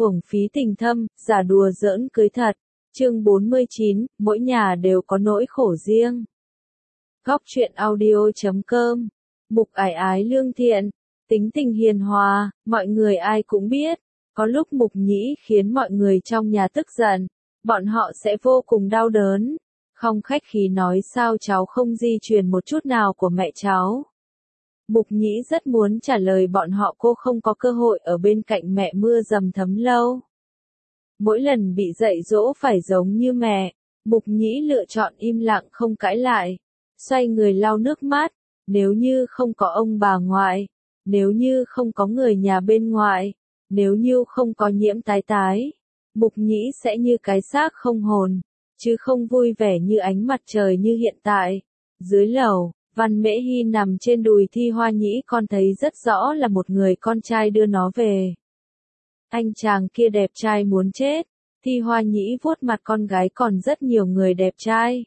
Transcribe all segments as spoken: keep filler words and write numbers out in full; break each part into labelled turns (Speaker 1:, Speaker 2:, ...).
Speaker 1: Uổng phí tình thâm, giả đùa giỡn cưới thật. Chương bốn mươi chín, mỗi nhà đều có nỗi khổ riêng. Góc truyện audio chấm com. Mục ải ái lương thiện, tính tình hiền hòa, mọi người ai cũng biết. Có lúc Mục Nhĩ khiến mọi người trong nhà tức giận, bọn họ sẽ vô cùng đau đớn. Không khách khí nói sao cháu không di truyền một chút nào của mẹ cháu. Mục Nhĩ rất muốn trả lời bọn họ cô không có cơ hội ở bên cạnh mẹ mưa dầm thấm lâu. Mỗi lần bị dạy dỗ phải giống như mẹ, Mục Nhĩ lựa chọn im lặng không cãi lại, xoay người lau nước mắt. Nếu như không có ông bà ngoại, nếu như không có người nhà bên ngoại, nếu như không có Nhiễm Tái Tái, Mục Nhĩ sẽ như cái xác không hồn, chứ không vui vẻ như ánh mặt trời như hiện tại. Dưới lầu, Văn Mễ Hy nằm trên đùi Thi Hoa Nhĩ, con thấy rất rõ là một người con trai đưa nó về. Anh chàng kia đẹp trai muốn chết. Thi Hoa Nhĩ vuốt mặt con gái, còn rất nhiều người đẹp trai.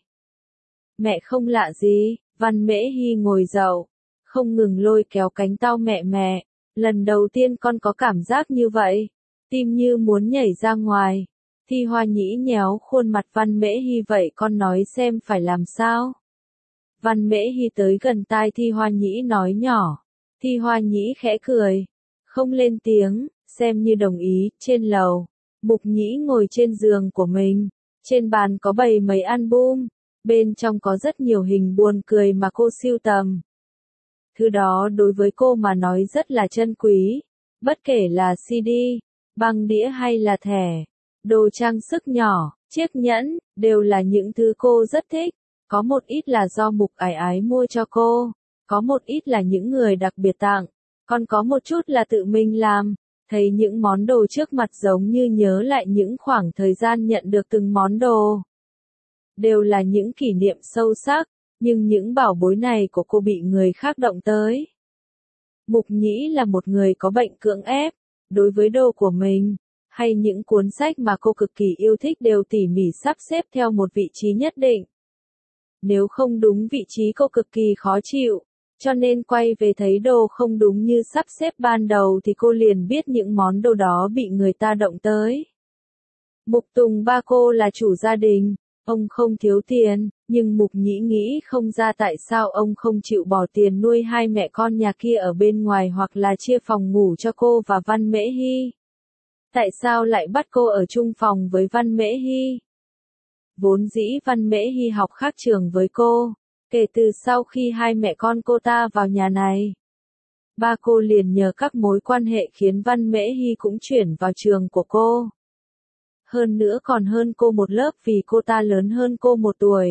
Speaker 1: Mẹ không lạ gì. Văn Mễ Hy ngồi dậy, không ngừng lôi kéo cánh tay mẹ mẹ. Lần đầu tiên con có cảm giác như vậy, tim như muốn nhảy ra ngoài. Thi Hoa Nhĩ nhéo khuôn mặt Văn Mễ Hy, vậy con nói xem phải làm sao? Văn Mễ Hy tới gần tai Thi Hoa Nhĩ nói nhỏ. Thi Hoa Nhĩ khẽ cười, không lên tiếng, xem như đồng ý. Trên lầu, Mục Nhĩ ngồi trên giường của mình, trên bàn có bày mấy album, bên trong có rất nhiều hình buồn cười mà cô sưu tầm. Thứ đó đối với cô mà nói rất là chân quý, bất kể là xê đê, băng đĩa hay là thẻ, đồ trang sức nhỏ, chiếc nhẫn, đều là những thứ cô rất thích. Có một ít là do Mục Ải Ái mua cho cô, có một ít là những người đặc biệt tặng, còn có một chút là tự mình làm. Thấy những món đồ trước mặt giống như nhớ lại những khoảng thời gian nhận được từng món đồ. Đều là những kỷ niệm sâu sắc, nhưng những bảo bối này của cô bị người khác động tới. Mục Nhĩ là một người có bệnh cưỡng ép, đối với đồ của mình, hay những cuốn sách mà cô cực kỳ yêu thích đều tỉ mỉ sắp xếp theo một vị trí nhất định. Nếu không đúng vị trí cô cực kỳ khó chịu, cho nên quay về thấy đồ không đúng như sắp xếp ban đầu thì cô liền biết những món đồ đó bị người ta động tới. Mục Tùng ba cô là chủ gia đình, ông không thiếu tiền, nhưng Mục Nhĩ nghĩ không ra tại sao ông không chịu bỏ tiền nuôi hai mẹ con nhà kia ở bên ngoài hoặc là chia phòng ngủ cho cô và Văn Mễ Hy. Tại sao lại bắt cô ở chung phòng với Văn Mễ Hy? Vốn dĩ Văn Mễ Hy học khác trường với cô, kể từ sau khi hai mẹ con cô ta vào nhà này. Ba cô liền nhờ các mối quan hệ khiến Văn Mễ Hy cũng chuyển vào trường của cô. Hơn nữa còn hơn cô một lớp vì cô ta lớn hơn cô một tuổi.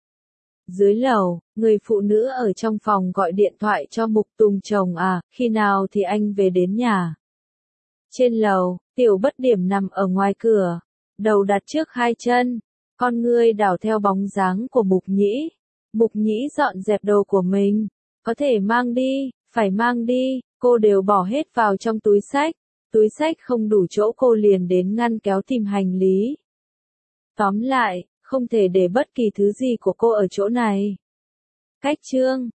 Speaker 1: Dưới lầu, người phụ nữ ở trong phòng gọi điện thoại cho Mục Tùng chồng à, khi nào thì anh về đến nhà. Trên lầu, Tiểu Bất Điểm nằm ở ngoài cửa, đầu đặt trước hai chân, con ngươi đảo theo bóng dáng của Mục Nhĩ. Mục Nhĩ dọn dẹp đồ của mình, có thể mang đi, phải mang đi, cô đều bỏ hết vào trong túi xách. Túi xách không đủ chỗ cô liền đến ngăn kéo tìm hành lý. Tóm lại, không thể để bất kỳ thứ gì của cô ở chỗ này. Cách chương